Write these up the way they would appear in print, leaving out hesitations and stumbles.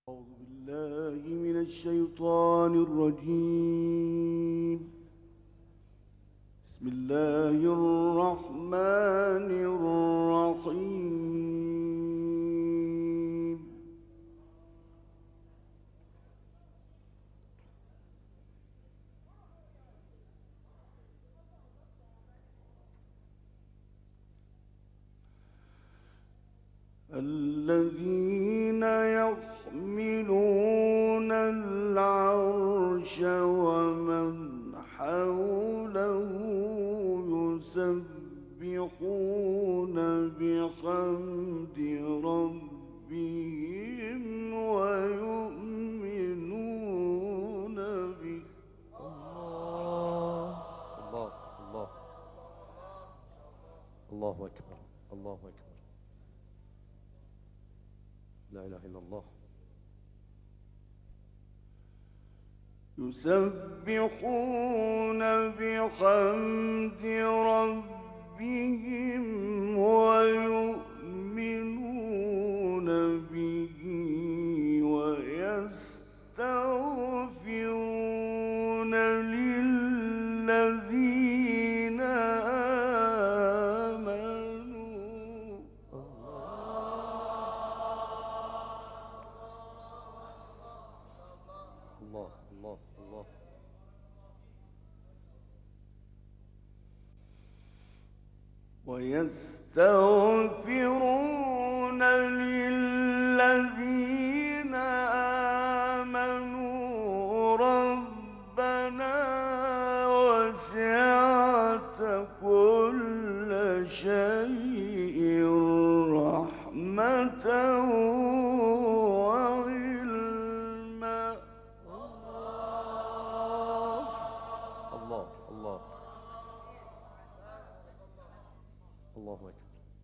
أعوذ بالله من الشيطان الرجيم. بسم الله الرحمن الرحيم. الذين يحملون العرش ومن حوله يسبحون بحمد ربهم ويؤمنون به. الله الله الله الله أكبر الله أكبر. لا إله إلا الله. يسبحون بحمد ربهم ويؤمنون به ويستغفرون للذين آمنوا. الله الله الله. ويستغفرون للذين آمنوا ربنا وسعت كل شيء رحمة وعلما. الله الله الله أكبر.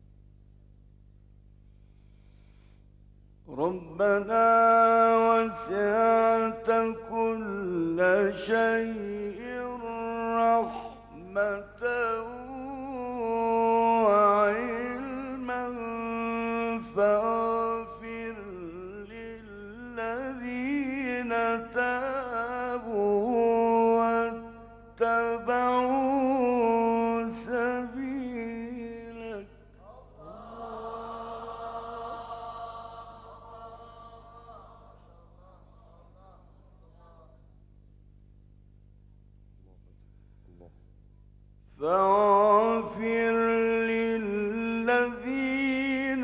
ربنا وسعت كل شيء رحمة وعلما فاغفر للذين تابوا واتبعوا سبيلك. فاغفر للذين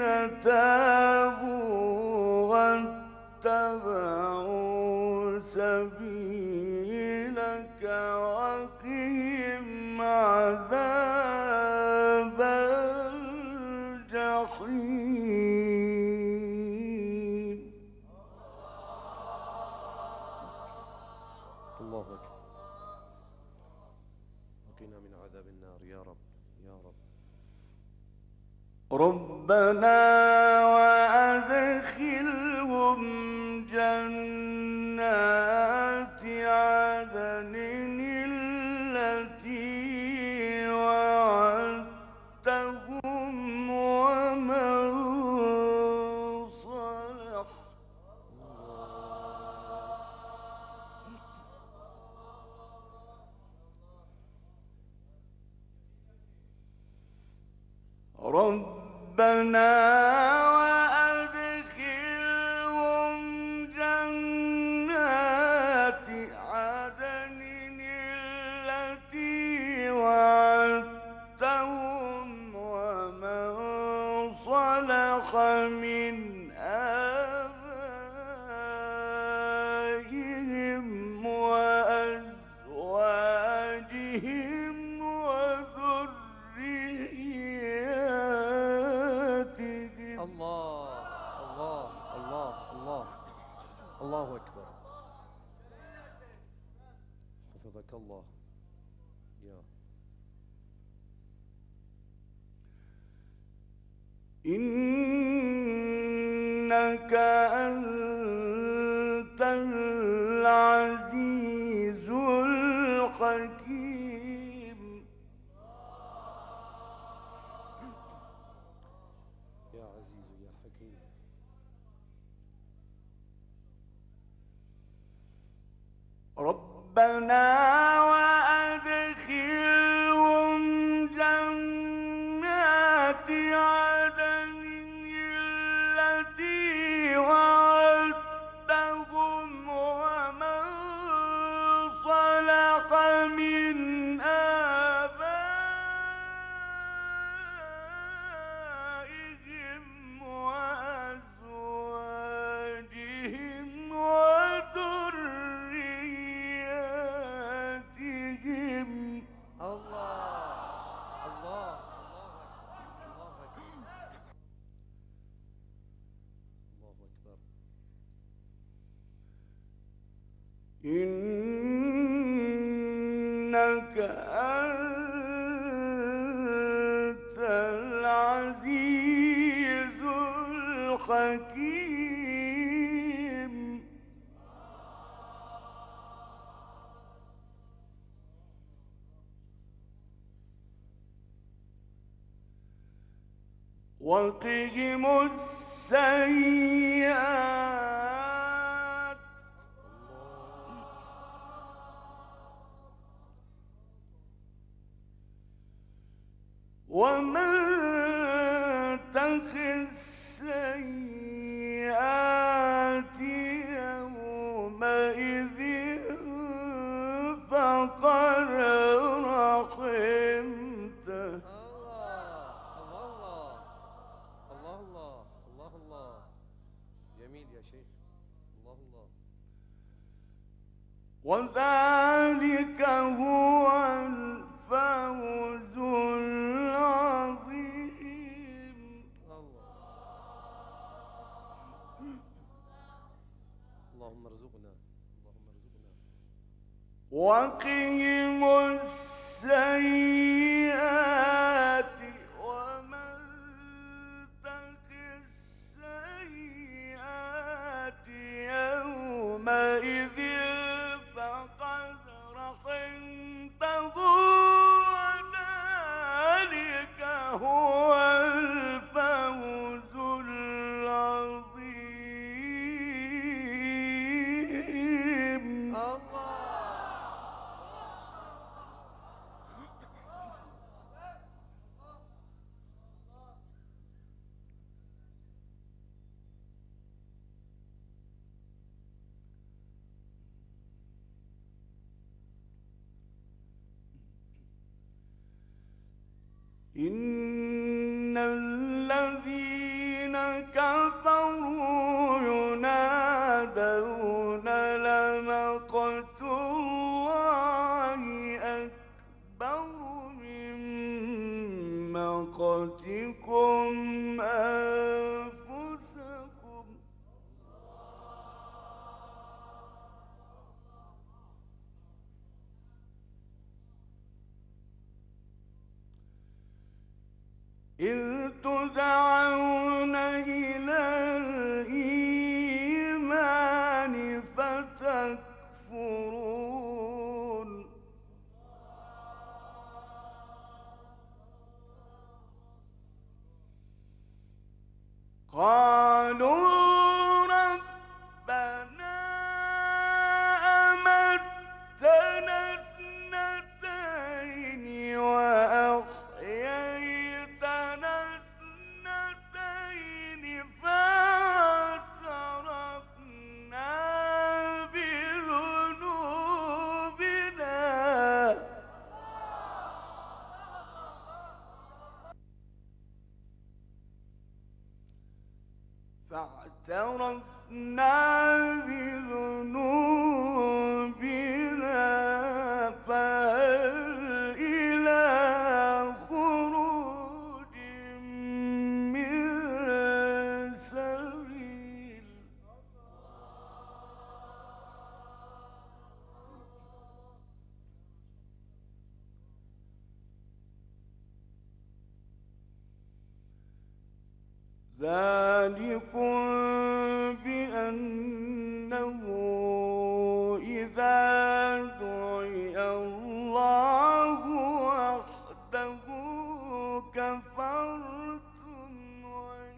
تابوا واتبعوا سبيلك وقهم عذاب الجحيم. الله أكبر. وقنا من عذاب النار يا رب يا رب. ربنا وأدخلهم جنات عدن التي وعدتهم ومن صلح. ربنا وأدخلهم جنات عدن التي وعدتهم ومن صلح من آبائهم وأزواجهم وذرياتهم. الله الله الله الله الله أكبر. حفظك الله يا إنك أنت العزيز الحكيم. يا عزيز يا حكيم. ربنا وأدخلهم جنات عدن التي وعدتهم ومن صلح من آبائهم وأزواجهم وذرياتهم. الله الله الله أكبر. إنك أنت العزيز الحكيم. وقهم السيئات. ومن تق السيئات يومئذ فقد رحمته. الله جميل يا شيخ. الله وذلك هو الفوز العظيم. اللهم ارزقنا وقهم السيئات. ومن تق السيئات يومئذ فقد رحمته. وذلك هو الفوز العظيم. إن الذين كفروا ينادون لمقت الله أكبر من مقتكم أنفسكم. إذ تدعون إلى الإيمان فتكفرون. قالوا ربنا أمتنا اثنتين وأحييتنا اثنتين فاعترفنا بذنوبنا. فهل إلى خروج من سبيل. ذلكم بأنه إذا دعي الله وحده كفرتم وإن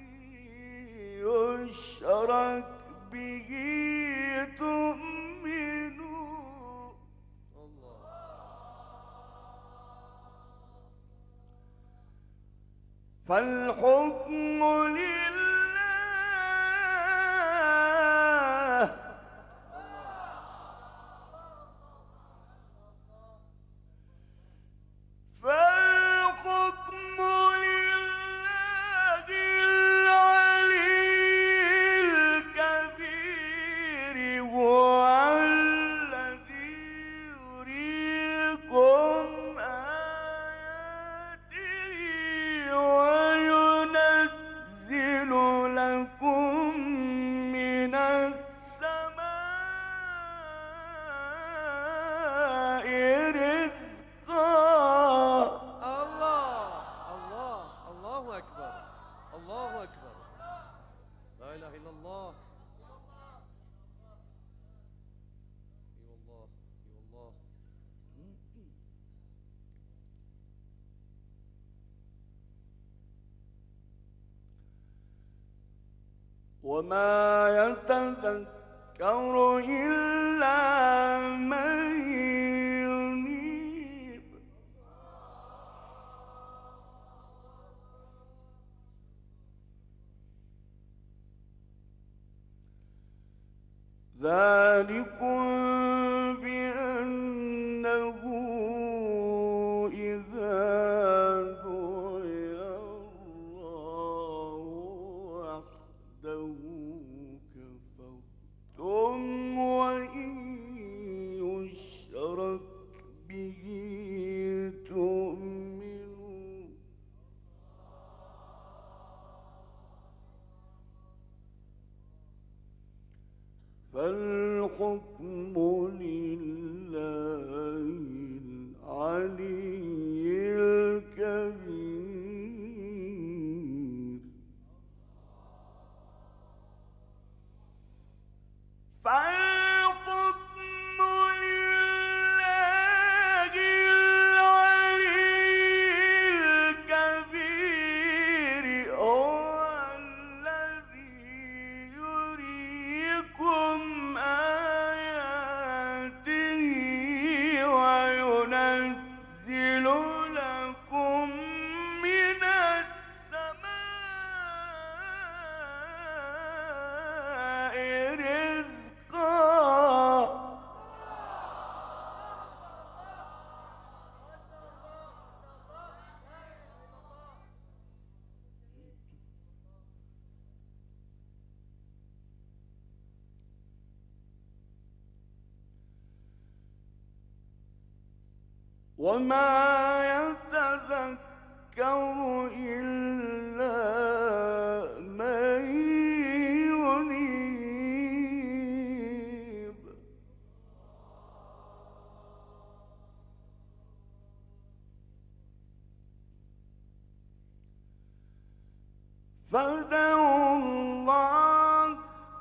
يشرك به تؤمنون. فالحكم لله فالحكم لله العلي الكبير هو الذي يريكم آياته وينزل لكم من السماء رزقا. الله الله الله أكبر الله أكبر لا إله إلا الله. اي والله اي والله. وما يتذكر إلا من ينيب. ذلكم بأنه إذا دعي الله وحده كفرتم وإن يشرك به تؤمنون. فالحكم لله العلي الكبير. فالحكم لله العلي الكبير هو الذي يريكم آياته وينزل لكم من السماء رزقا. وما يتذكر إلا من ينيب. فادعوا الله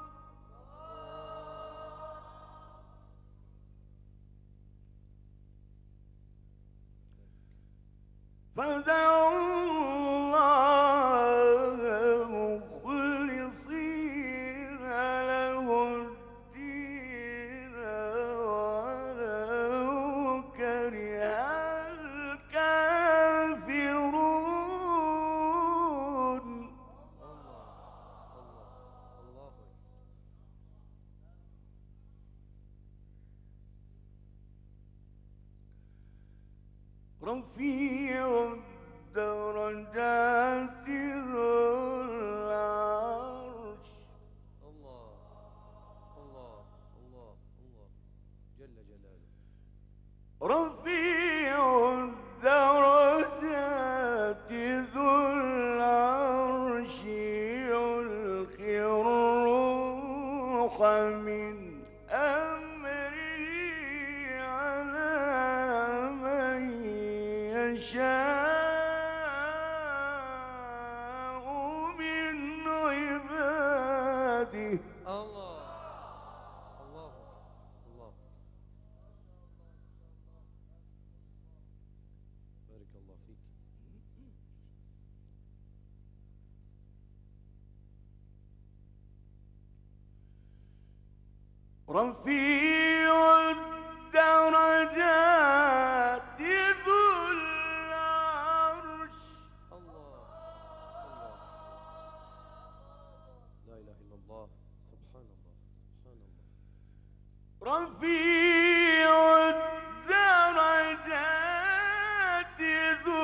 مخلصين له الدين ولو كره الكافرون. الله رفيع الدرجات ذو العرش. الله الله الله الله جل جلاله. رفيع الدرجات ذو العرش يلقي الروح من أمره على من يشاء من عباده. الله الله الله. بارك الله فيك. رفيع الدرجات ذو العرش الله رفيع الدرجات ذو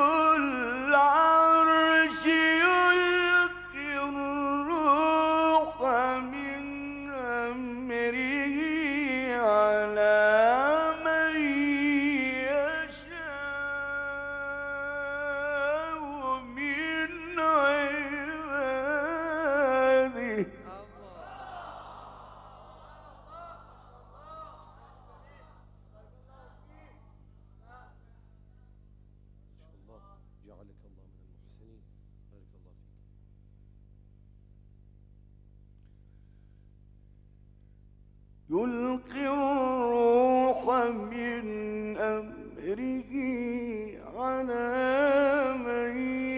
العرش يلقي الروح من أمره على من يشاء من عباده. جعلك الله من المحسنين. بارك الله فيك. يلقي الروح من أمره على من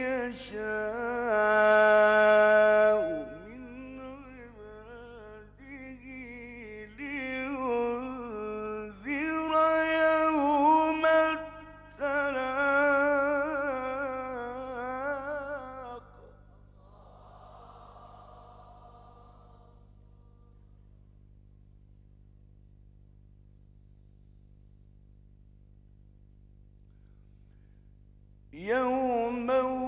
يشاء من عباده لينذر يوم التلاق. يوم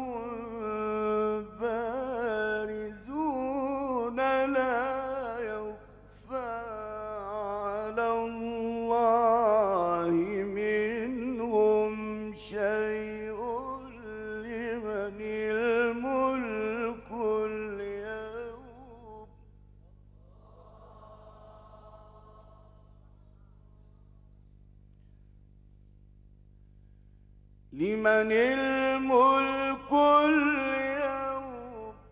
بارزون لا يخفى على الله منهم شيء لمن الملك اليوم. لمن الملك اليوم.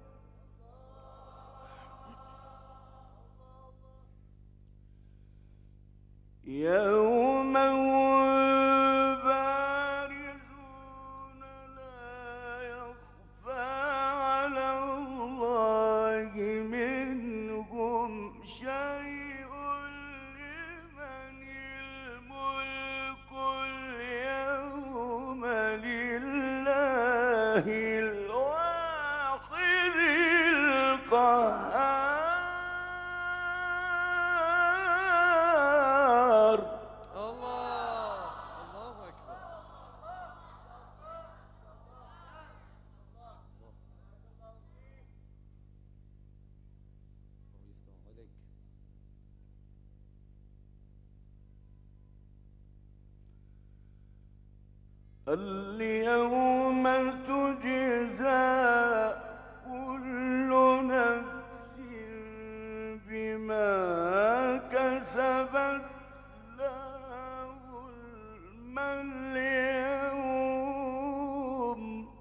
يوم بارزون لا يخفى على الله منهم شيء لمن الملك اليوم لله الواحد القهار. الله أكبر. الله يفتح عليك. اليوم تجزى كل نفس بما كسبت لا ظلم اليوم.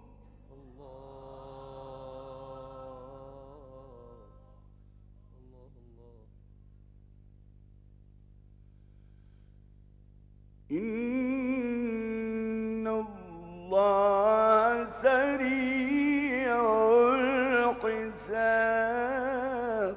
إن الله سريع الحساب.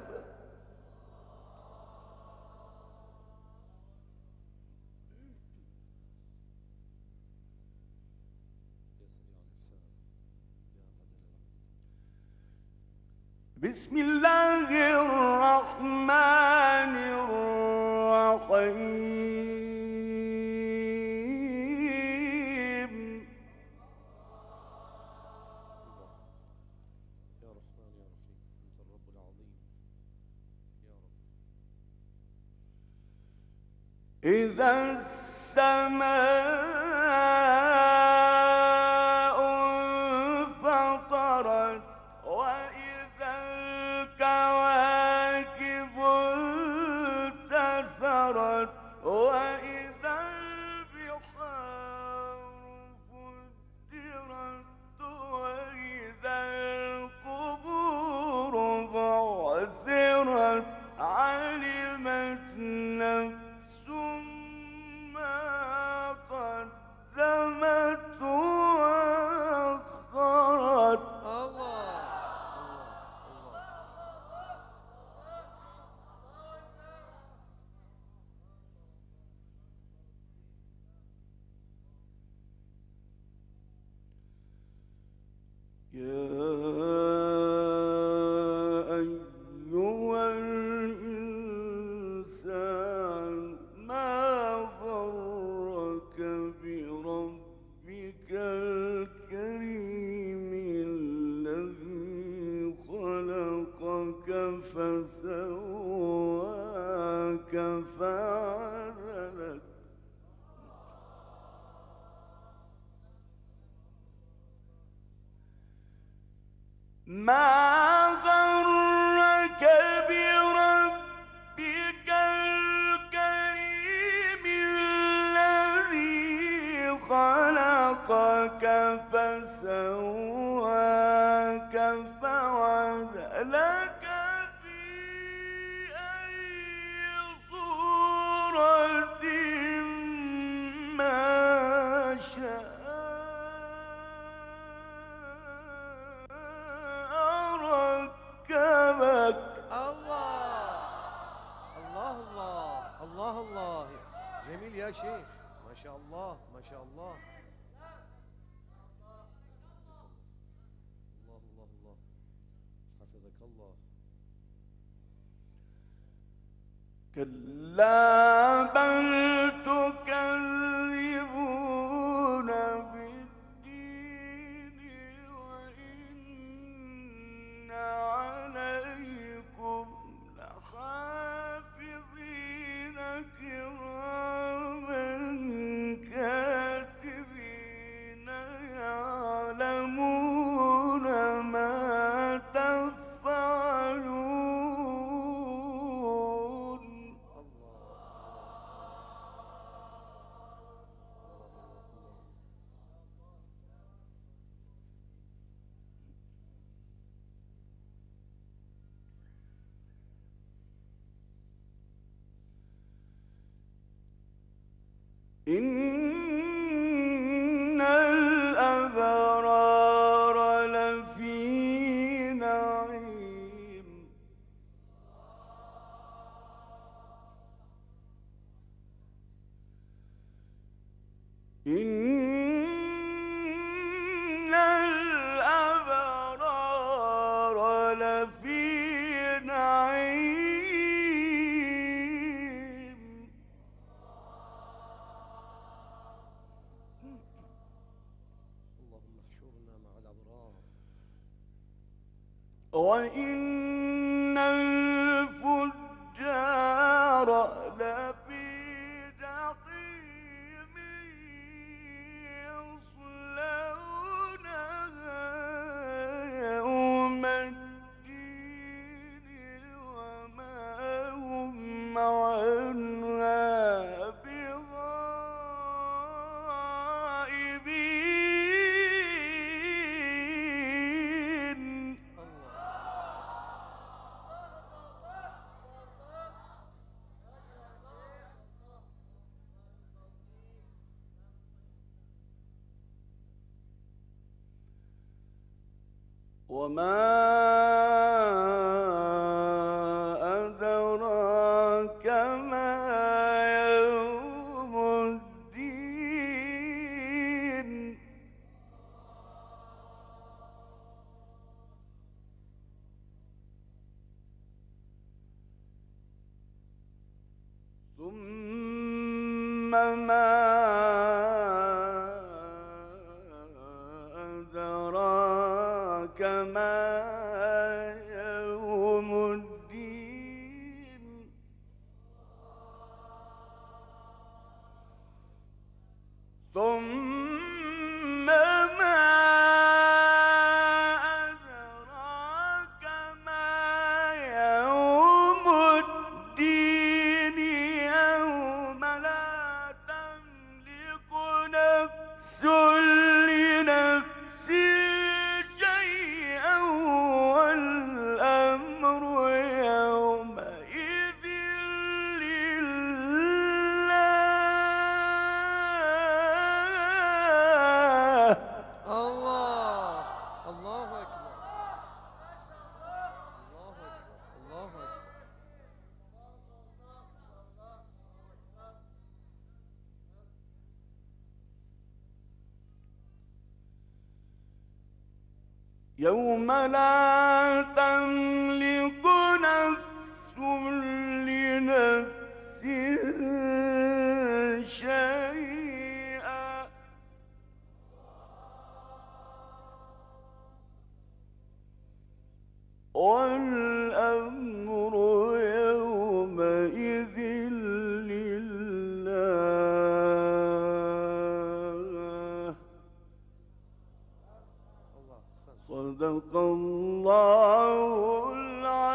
بسم الله الرحمن الرحيم. يا رحمن يا رحيم أنت الرب العظيم يا رب. إذا السماء انفطرت وإذا الكواكب انتثرت وإذا البحار فجرت وإذا القبور بعثرت علمت نفس ما قدمت فعدلك ما غرك بربك الكريم الذي خلقك فسواك فعدلك في أي صورة ما شاء ركبك. الله الله الله الله الله، جميل يا شيخ، ما شاء الله ما شاء الله. الله الله الله، حفظك الله. كلا بل تكذبون بالدين وإن عليكم لحافظين كراما كاتبين يعلمون ما تفعلون. إن الأبرار لفي نعيم إن الأبرار لفي نعيم اللهم احشرنا مع الأبرار. وإن الفجار لفي جحيم يصلونها يوم الدين وما هم عنها بغائبين. وما أدراك ما يوم الدين. ثم ما أدراك ما يوم الدين. ثم ما أدراك ما يوم الدين. يوم لا تملك نفس لنفس شيئا والأمر يومئذ لله. الله الله أكبر الله أكبر الله أكبر. يوم لا تملك نفس لنفس شيئا والأمر يومئذ أحسن. صدق الله العظيم.